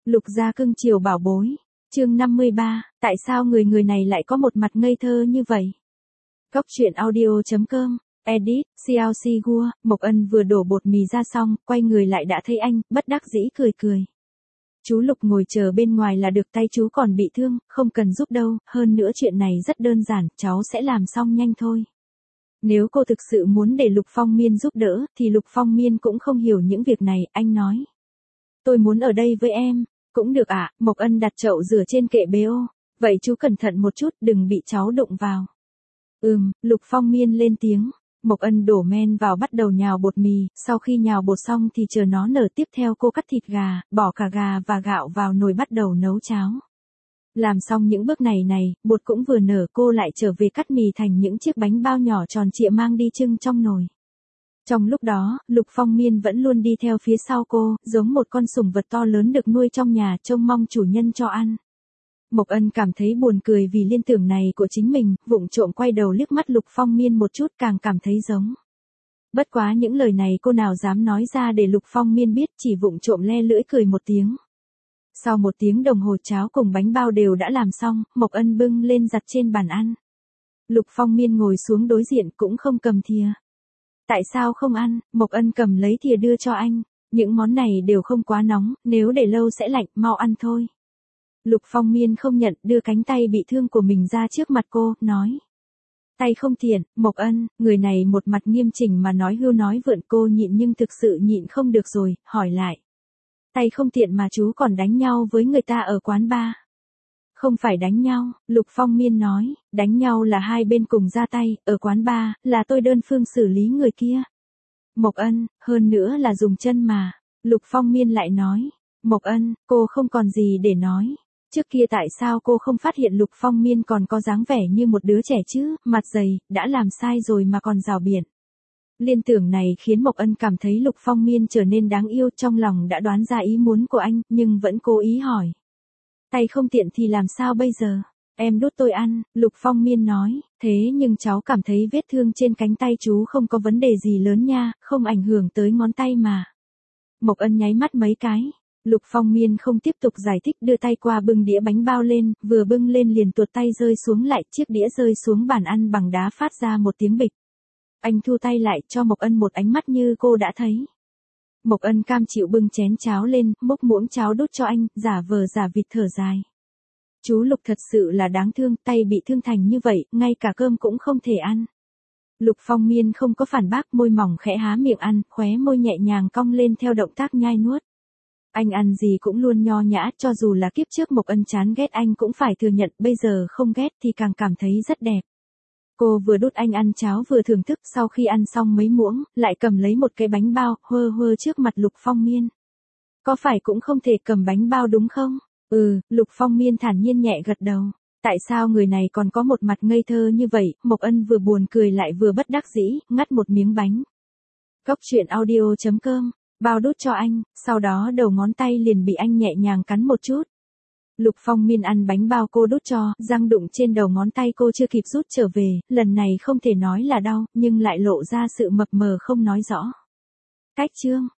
Lục gia cưng chiều bảo bối. Chương 53, tại sao người này lại có một mặt ngây thơ như vậy? Góc truyện audio.com, edit, CLC Gua, Mộc Ân vừa đổ bột mì ra xong, quay người lại đã thấy anh, bất đắc dĩ cười cười. Chú Lục ngồi chờ bên ngoài là được, tay chú còn bị thương, không cần giúp đâu, hơn nữa chuyện này rất đơn giản, cháu sẽ làm xong nhanh thôi. Nếu cô thực sự muốn để Lục Phong Miên giúp đỡ, thì Lục Phong Miên cũng không hiểu những việc này, anh nói. Tôi muốn ở đây với em. Cũng được ạ, Mộc Ân đặt chậu rửa trên kệ bê ô. Vậy chú cẩn thận một chút, đừng bị cháu đụng vào. Lục Phong Miên lên tiếng. Mộc Ân đổ men vào bắt đầu nhào bột mì, sau khi nhào bột xong thì chờ nó nở, tiếp theo cô cắt thịt gà, bỏ cả gà và gạo vào nồi bắt đầu nấu cháo. Làm xong những bước này, bột cũng vừa nở, cô lại trở về cắt mì thành những chiếc bánh bao nhỏ tròn trịa mang đi trưng trong nồi. Trong lúc đó, Lục Phong Miên vẫn luôn đi theo phía sau cô, giống một con sủng vật to lớn được nuôi trong nhà, trông mong chủ nhân cho ăn. Mộc Ân cảm thấy buồn cười vì liên tưởng này của chính mình, vụng trộm quay đầu liếc mắt Lục Phong Miên một chút, càng cảm thấy giống. Bất quá những lời này cô nào dám nói ra để Lục Phong Miên biết, chỉ vụng trộm le lưỡi cười một tiếng. Sau 1 tiếng đồng hồ cháo cùng bánh bao đều đã làm xong, Mộc Ân bưng lên đặt trên bàn ăn. Lục Phong Miên ngồi xuống đối diện cũng không cầm thìa. Tại sao không ăn? Mộc Ân cầm lấy thìa đưa cho anh. Những món này đều không quá nóng, nếu để lâu sẽ lạnh, mau ăn thôi. Lục Phong Miên không nhận, đưa cánh tay bị thương của mình ra trước mặt cô, nói. Tay không tiện, Mộc Ân, người này một mặt nghiêm chỉnh mà nói hưu nói vượn, cô nhịn nhưng thực sự nhịn không được rồi, hỏi lại. Tay không tiện mà chú còn đánh nhau với người ta ở quán bar. Không phải đánh nhau, Lục Phong Miên nói, đánh nhau là hai bên cùng ra tay, ở quán bar, là tôi đơn phương xử lý người kia. Mộc Ân, hơn nữa là dùng chân mà. Lục Phong Miên lại nói, Mộc Ân, cô không còn gì để nói. Trước kia tại sao cô không phát hiện Lục Phong Miên còn có dáng vẻ như một đứa trẻ chứ, mặt dày, đã làm sai rồi mà còn rào biện. Liên tưởng này khiến Mộc Ân cảm thấy Lục Phong Miên trở nên đáng yêu, trong lòng đã đoán ra ý muốn của anh, nhưng vẫn cố ý hỏi. Tay không tiện thì làm sao bây giờ? Em đút tôi ăn, Lục Phong Miên nói, thế nhưng cháu cảm thấy vết thương trên cánh tay chú không có vấn đề gì lớn nha, không ảnh hưởng tới ngón tay mà. Mộc Ân nháy mắt mấy cái. Lục Phong Miên không tiếp tục giải thích, đưa tay qua bưng đĩa bánh bao lên, vừa bưng lên liền tuột tay rơi xuống lại, chiếc đĩa rơi xuống bàn ăn bằng đá phát ra một tiếng bịch. Anh thu tay lại, cho Mộc Ân một ánh mắt như cô đã thấy. Mộc Ân cam chịu bưng chén cháo lên, múc muỗng cháo đút cho anh, giả vờ giả vịt thở dài. Chú Lục thật sự là đáng thương, tay bị thương thành như vậy, ngay cả cơm cũng không thể ăn. Lục Phong Miên không có phản bác, môi mỏng khẽ há miệng ăn, khóe môi nhẹ nhàng cong lên theo động tác nhai nuốt. Anh ăn gì cũng luôn nho nhã, cho dù là kiếp trước Mộc Ân chán ghét anh cũng phải thừa nhận, bây giờ không ghét thì càng cảm thấy rất đẹp. Cô vừa đút anh ăn cháo vừa thưởng thức, sau khi ăn xong mấy muỗng, lại cầm lấy một cái bánh bao, hơ hơ trước mặt Lục Phong Miên. Có phải cũng không thể cầm bánh bao đúng không? Lục Phong Miên thản nhiên nhẹ gật đầu. Tại sao người này còn có một mặt ngây thơ như vậy? Mộc Ân vừa buồn cười lại vừa bất đắc dĩ, ngắt một miếng bánh. Góc truyện audio.com, bao đút cho anh, sau đó đầu ngón tay liền bị anh nhẹ nhàng cắn một chút. Lục Phong Miên ăn bánh bao cô đút cho, răng đụng trên đầu ngón tay cô chưa kịp rút trở về, lần này không thể nói là đau, nhưng lại lộ ra sự mập mờ không nói rõ. Cách chương.